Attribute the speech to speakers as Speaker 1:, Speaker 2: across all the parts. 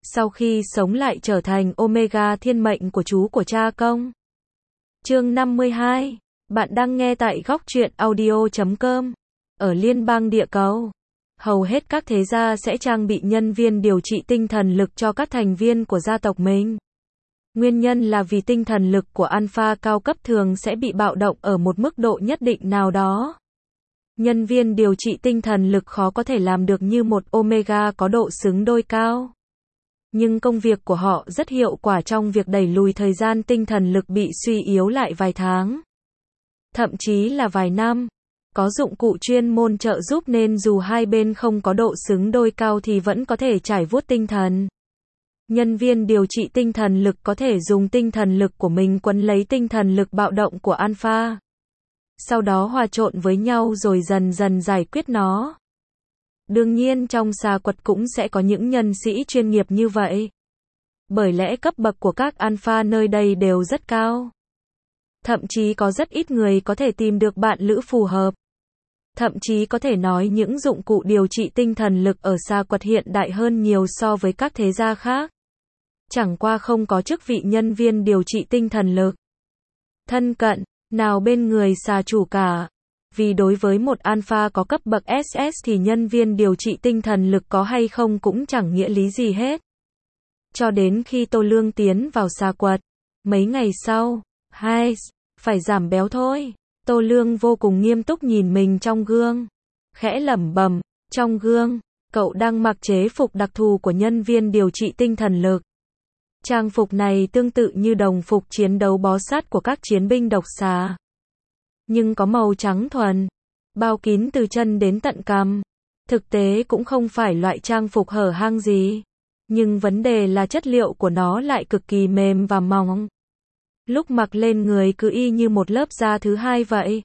Speaker 1: sau khi sống lại trở thành Omega thiên mệnh của chú của cha công. Chương 52. Bạn đang nghe tại góc truyện audio.com. Ở liên bang địa cầu, hầu hết các thế gia sẽ trang bị nhân viên điều trị tinh thần lực cho các thành viên của gia tộc mình. Nguyên nhân là vì tinh thần lực của alpha cao cấp thường sẽ bị bạo động ở một mức độ nhất định nào đó. Nhân viên điều trị tinh thần lực khó có thể làm được như một Omega có độ xứng đôi cao. Nhưng công việc của họ rất hiệu quả trong việc đẩy lùi thời gian tinh thần lực bị suy yếu lại vài tháng, thậm chí là vài năm. Có dụng cụ chuyên môn trợ giúp nên dù hai bên không có độ xứng đôi cao thì vẫn có thể trải vuốt tinh thần. Nhân viên điều trị tinh thần lực có thể dùng tinh thần lực của mình quấn lấy tinh thần lực bạo động của alpha, sau đó hòa trộn với nhau rồi dần dần giải quyết nó. Đương nhiên trong xà quật cũng sẽ có những nhân sĩ chuyên nghiệp như vậy. Bởi lẽ cấp bậc của các alpha nơi đây đều rất cao. Thậm chí có rất ít người có thể tìm được bạn lữ phù hợp. Thậm chí có thể nói những dụng cụ điều trị tinh thần lực ở xà quật hiện đại hơn nhiều so với các thế gia khác. Chẳng qua không có chức vị nhân viên điều trị tinh thần lực thân cận nào bên người xà chủ cả. Vì đối với một alpha có cấp bậc SS thì nhân viên điều trị tinh thần lực có hay không cũng chẳng nghĩa lý gì hết. Cho đến khi Tô Lương tiến vào xà quật, mấy ngày sau, phải giảm béo thôi. Tô Lương vô cùng nghiêm túc nhìn mình trong gương, khẽ lẩm bẩm, trong gương, cậu đang mặc chế phục đặc thù của nhân viên điều trị tinh thần lực. Trang phục này tương tự như đồng phục chiến đấu bó sát của các chiến binh độc xà, nhưng có màu trắng thuần, bao kín từ chân đến tận cằm. Thực tế cũng không phải loại trang phục hở hang gì, nhưng vấn đề là chất liệu của nó lại cực kỳ mềm và mỏng. Lúc mặc lên người cứ y như một lớp da thứ hai vậy.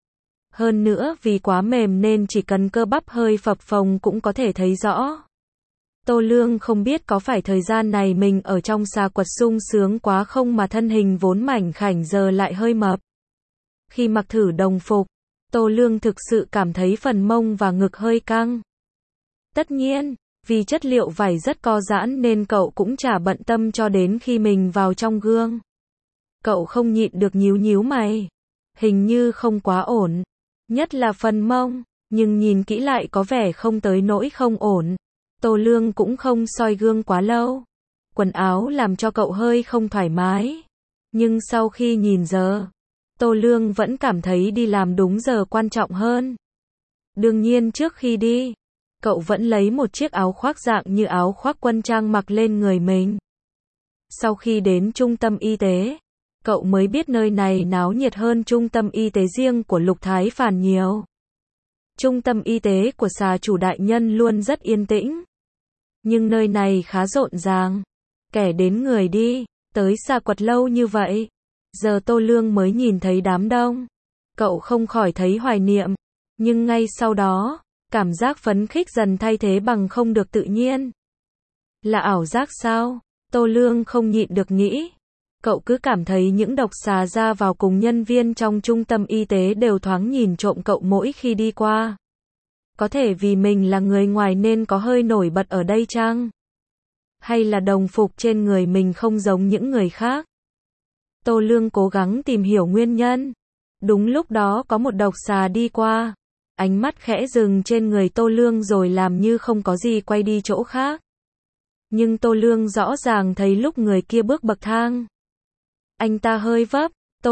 Speaker 1: Hơn nữa vì quá mềm nên chỉ cần cơ bắp hơi phập phồng cũng có thể thấy rõ. Tô Lương không biết có phải thời gian này mình ở trong xà quật sung sướng quá không mà thân hình vốn mảnh khảnh giờ lại hơi mập. Khi mặc thử đồng phục, Tô Lương thực sự cảm thấy phần mông và ngực hơi căng. Tất nhiên, vì chất liệu vải rất co giãn nên cậu cũng chả bận tâm cho đến khi mình vào trong gương. Cậu không nhịn được nhíu nhíu mày. Hình như không quá ổn. Nhất là phần mông, nhưng nhìn kỹ lại có vẻ không tới nỗi không ổn. Tô Lương cũng không soi gương quá lâu. Quần áo làm cho cậu hơi không thoải mái. Nhưng sau khi nhìn giờ, Tô Lương vẫn cảm thấy đi làm đúng giờ quan trọng hơn. Đương nhiên trước khi đi, cậu vẫn lấy một chiếc áo khoác dạng như áo khoác quân trang mặc lên người mình. Sau khi đến trung tâm y tế, cậu mới biết nơi này náo nhiệt hơn trung tâm y tế riêng của Lục Thái Phàn nhiều. Trung tâm y tế của xà chủ đại nhân luôn rất yên tĩnh. Nhưng nơi này khá rộn ràng. Kẻ đến người đi, tới xà quật lâu như vậy. Giờ Tô Lương mới nhìn thấy đám đông. Cậu không khỏi thấy hoài niệm. Nhưng ngay sau đó, cảm giác phấn khích dần thay thế bằng không được tự nhiên. Là ảo giác sao? Tô Lương không nhịn được nghĩ. Cậu cứ cảm thấy những độc xà ra vào cùng nhân viên trong trung tâm y tế đều thoáng nhìn trộm cậu mỗi khi đi qua. Có thể vì mình là người ngoài nên có hơi nổi bật ở đây chăng? Hay là đồng phục trên người mình không giống những người khác? Tô Lương cố gắng tìm hiểu nguyên nhân. Đúng lúc đó có một độc xà đi qua. Ánh mắt khẽ dừng trên người Tô Lương rồi làm như không có gì quay đi chỗ khác. Nhưng Tô Lương rõ ràng thấy lúc người kia bước bậc thang, anh ta hơi vấp.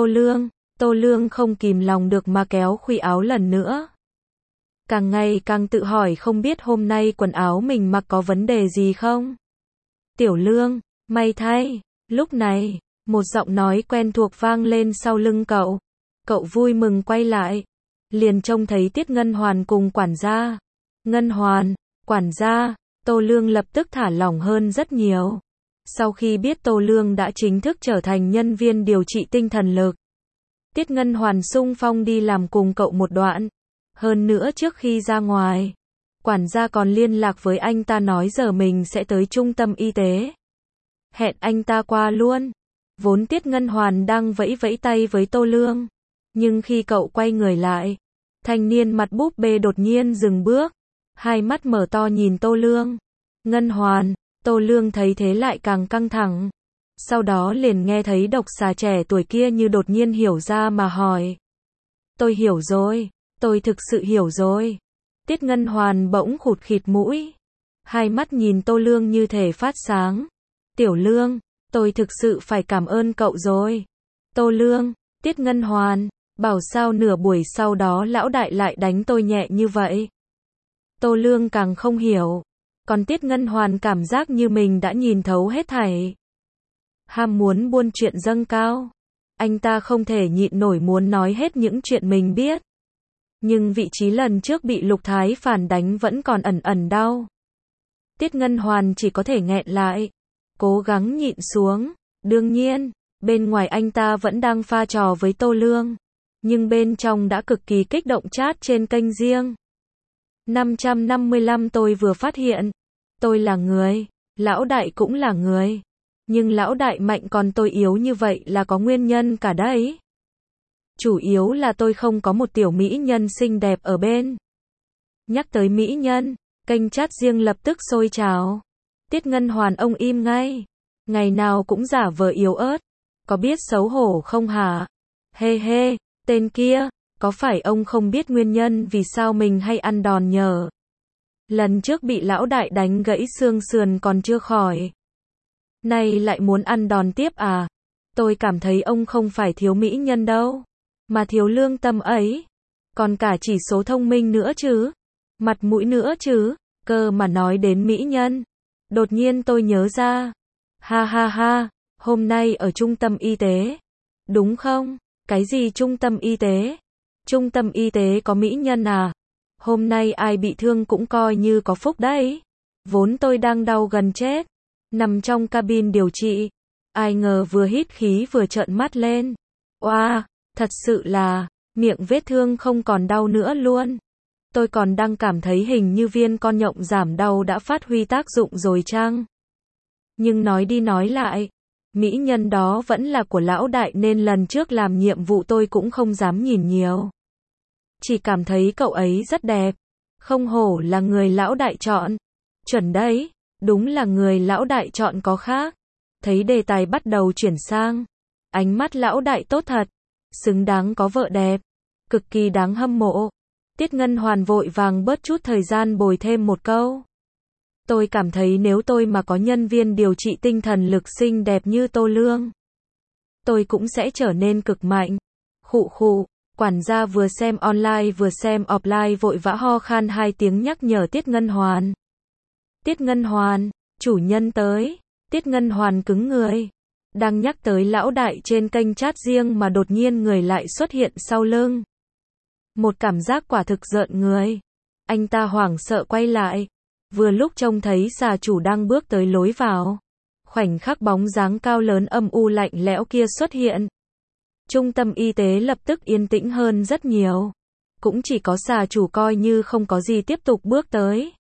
Speaker 1: Tô Lương không kìm lòng được mà kéo khuy áo lần nữa. Càng ngày càng tự hỏi không biết hôm nay quần áo mình mặc có vấn đề gì không. Tiểu Lương, may thay. Lúc này, một giọng nói quen thuộc vang lên sau lưng cậu. Cậu vui mừng quay lại. Liền trông thấy Tiết Ngân Hoàn cùng quản gia. Ngân Hoàn, quản gia. Tô Lương lập tức thả lỏng hơn rất nhiều. Sau khi biết Tô Lương đã chính thức trở thành nhân viên điều trị tinh thần lực, Tiết Ngân Hoàn xung phong đi làm cùng cậu một đoạn. Hơn nữa trước khi ra ngoài, quản gia còn liên lạc với anh ta nói giờ mình sẽ tới trung tâm y tế. Hẹn anh ta qua luôn. Vốn Tiết Ngân Hoàn đang vẫy vẫy tay với Tô Lương. Nhưng khi cậu quay người lại, thanh niên mặt búp bê đột nhiên dừng bước. Hai mắt mở to nhìn Tô Lương. Ngân Hoàn, Tô Lương thấy thế lại càng căng thẳng. Sau đó liền nghe thấy độc xà trẻ tuổi kia như đột nhiên hiểu ra mà hỏi. Tôi hiểu rồi, tôi thực sự hiểu rồi. Tiết Ngân Hoàn bỗng khụt khịt mũi. Hai mắt nhìn Tô Lương như thể phát sáng. Tiểu Lương, tôi thực sự phải cảm ơn cậu rồi. Tô Lương, Tiết Ngân Hoàn, bảo sao nửa buổi sau đó lão đại lại đánh tôi nhẹ như vậy. Tô Lương càng không hiểu. Còn Tiết Ngân Hoàn cảm giác như mình đã nhìn thấu hết thảy. Ham muốn buôn chuyện dâng cao. Anh ta không thể nhịn nổi muốn nói hết những chuyện mình biết. Nhưng vị trí lần trước bị Lục Thái Phản đánh vẫn còn ẩn ẩn đau. Tiết Ngân Hoàn chỉ có thể nghẹn lại. Cố gắng nhịn xuống. Đương nhiên, bên ngoài anh ta vẫn đang pha trò với Tô Lương. Nhưng bên trong đã cực kỳ kích động chat trên kênh riêng. 555 tôi vừa phát hiện. Tôi là người. Lão đại cũng là người. Nhưng lão đại mạnh còn tôi yếu như vậy là có nguyên nhân cả đấy. Chủ yếu là tôi không có một tiểu mỹ nhân xinh đẹp ở bên. Nhắc tới mỹ nhân, kênh chat riêng lập tức sôi trào. Tiết Ngân Hoàn ông im ngay. Ngày nào cũng giả vờ yếu ớt. Có biết xấu hổ không hả? Hê hê, tên kia, có phải ông không biết nguyên nhân vì sao mình hay ăn đòn nhờ? Lần trước bị lão đại đánh gãy xương sườn còn chưa khỏi. Nay lại muốn ăn đòn tiếp à? Tôi cảm thấy ông không phải thiếu mỹ nhân đâu. Mà thiếu lương tâm ấy. Còn cả chỉ số thông minh nữa chứ. Mặt mũi nữa chứ. Cơ mà nói đến mỹ nhân. Đột nhiên tôi nhớ ra. Ha ha ha. Hôm nay ở trung tâm y tế. Đúng không? Cái gì trung tâm y tế? Trung tâm y tế có mỹ nhân à? Hôm nay ai bị thương cũng coi như có phúc đấy. Vốn tôi đang đau gần chết. Nằm trong cabin điều trị. Ai ngờ vừa hít khí vừa trợn mắt lên. Oa, thật sự là, miệng vết thương không còn đau nữa luôn. Tôi còn đang cảm thấy hình như viên con nhộng giảm đau đã phát huy tác dụng rồi chăng? Nhưng nói đi nói lại, mỹ nhân đó vẫn là của lão đại nên lần trước làm nhiệm vụ tôi cũng không dám nhìn nhiều. Chỉ cảm thấy cậu ấy rất đẹp. Không hổ là người lão đại chọn. Chuẩn đấy, đúng là người lão đại chọn có khác. Thấy đề tài bắt đầu chuyển sang. Ánh mắt lão đại tốt thật. Xứng đáng có vợ đẹp. Cực kỳ đáng hâm mộ. Tiết Ngân Hoàn vội vàng bớt chút thời gian bồi thêm một câu. Tôi cảm thấy nếu tôi mà có nhân viên điều trị tinh thần lực xinh đẹp như Tô Lương, tôi cũng sẽ trở nên cực mạnh. Khụ khụ, quản gia vừa xem online vừa xem offline vội vã ho khan 2 tiếng nhắc nhở Tiết Ngân Hoàn. Tiết Ngân Hoàn, chủ nhân tới. Tiết Ngân Hoàn cứng người. Đang nhắc tới lão đại trên kênh chat riêng mà đột nhiên người lại xuất hiện sau lưng. Một cảm giác quả thực rợn người. Anh ta hoảng sợ quay lại. Vừa lúc trông thấy xà chủ đang bước tới lối vào. Khoảnh khắc bóng dáng cao lớn âm u lạnh lẽo kia xuất hiện. Trung tâm y tế lập tức yên tĩnh hơn rất nhiều. Cũng chỉ có xà chủ coi như không có gì tiếp tục bước tới.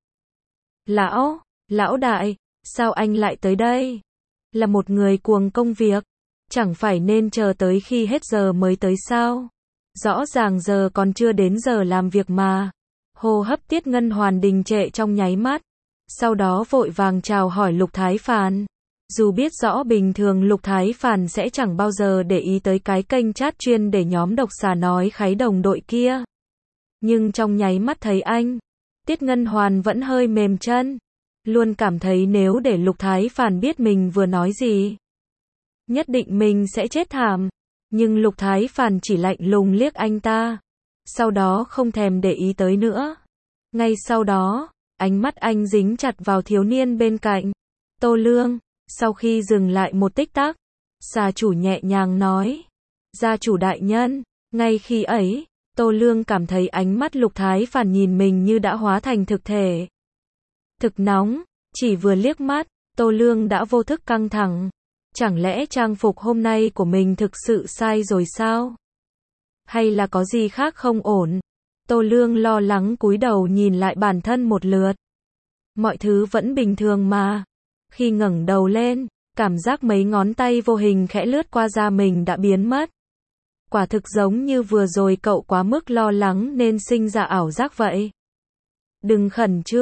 Speaker 1: Lão đại, sao anh lại tới đây? Là một người cuồng công việc. Chẳng phải nên chờ tới khi hết giờ mới tới sao? Rõ ràng giờ còn chưa đến giờ làm việc mà. Hô hấp Tiết Ngân Hoàn đình trệ trong nháy mắt. Sau đó vội vàng chào hỏi Lục Thái Phản. Dù biết rõ bình thường Lục Thái Phản sẽ chẳng bao giờ để ý tới cái kênh chat chuyên để nhóm độc xà nói kháy đồng đội kia. Nhưng trong nháy mắt thấy anh, Tiết Ngân Hoàn vẫn hơi mềm chân. Luôn cảm thấy nếu để Lục Thái Phản biết mình vừa nói gì, nhất định mình sẽ chết thảm. Nhưng Lục Thái Phản chỉ lạnh lùng liếc anh ta. Sau đó không thèm để ý tới nữa. Ngay sau đó, ánh mắt anh dính chặt vào thiếu niên bên cạnh. Tô Lương, sau khi dừng lại một tích tắc, xà chủ nhẹ nhàng nói. Gia chủ đại nhân, ngay khi ấy, Tô Lương cảm thấy ánh mắt Lục Thái Phản nhìn mình như đã hóa thành thực thể. Thực nóng, chỉ vừa liếc mắt, Tô Lương đã vô thức căng thẳng. Chẳng lẽ trang phục hôm nay của mình thực sự sai rồi sao? Hay là có gì khác không ổn? Tô Lương lo lắng cúi đầu nhìn lại bản thân một lượt. Mọi thứ vẫn bình thường mà. Khi ngẩng đầu lên, cảm giác mấy ngón tay vô hình khẽ lướt qua da mình đã biến mất. Quả thực giống như vừa rồi cậu quá mức lo lắng nên sinh ra ảo giác vậy. Đừng khẩn trương,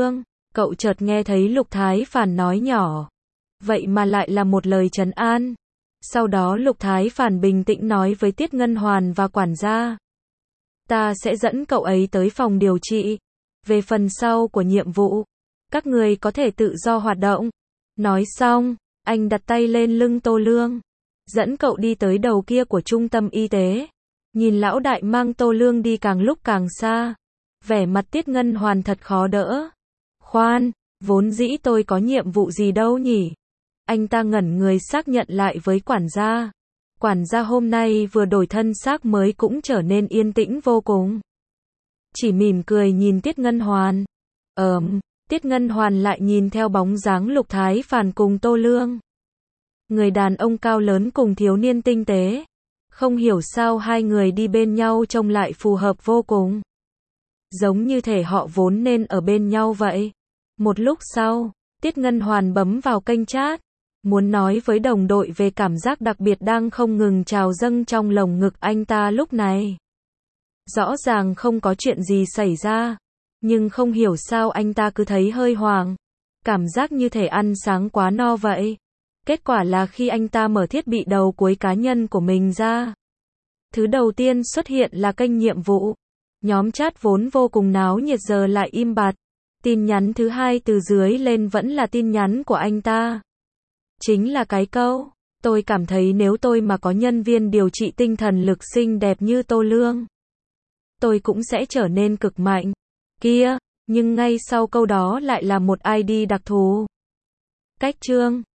Speaker 1: Cậu chợt nghe thấy Lục Thái Phản nói nhỏ. Vậy mà lại là một lời trấn an. Sau đó Lục Thái Phản bình tĩnh nói với Tiết Ngân Hoàn và quản gia. Ta sẽ dẫn cậu ấy tới phòng điều trị. Về phần sau của nhiệm vụ, các người có thể tự do hoạt động. Nói xong, anh đặt tay lên lưng Tô Lương, dẫn cậu đi tới đầu kia của trung tâm y tế. Nhìn lão đại mang Tô Lương đi càng lúc càng xa. Vẻ mặt Tiết Ngân Hoàn thật khó đỡ. Khoan, vốn dĩ tôi có nhiệm vụ gì đâu nhỉ? Anh ta ngẩn người xác nhận lại với quản gia. Quản gia hôm nay vừa đổi thân xác mới cũng trở nên yên tĩnh vô cùng. Chỉ mỉm cười nhìn Tiết Ngân Hoàn. Tiết Ngân Hoàn lại nhìn theo bóng dáng Lục Thái Phản cùng Tô Lương. Người đàn ông cao lớn cùng thiếu niên tinh tế. Không hiểu sao hai người đi bên nhau trông lại phù hợp vô cùng. Giống như thể họ vốn nên ở bên nhau vậy. Một lúc sau, Tiết Ngân Hoàn bấm vào kênh chat. Muốn nói với đồng đội về cảm giác đặc biệt đang không ngừng trào dâng trong lồng ngực anh ta lúc này. Rõ ràng không có chuyện gì xảy ra. Nhưng không hiểu sao anh ta cứ thấy hơi hoảng. Cảm giác như thể ăn sáng quá no vậy. Kết quả là khi anh ta mở thiết bị đầu cuối cá nhân của mình ra. Thứ đầu tiên xuất hiện là kênh nhiệm vụ. Nhóm chat vốn vô cùng náo nhiệt giờ lại im bặt. Tin nhắn thứ hai từ dưới lên vẫn là tin nhắn của anh ta. Chính là cái câu, tôi cảm thấy nếu tôi mà có nhân viên điều trị tinh thần lực xinh đẹp như Tô Lương, tôi cũng sẽ trở nên cực mạnh. Kia, nhưng ngay sau câu đó lại là một ID đặc thù. Cách chương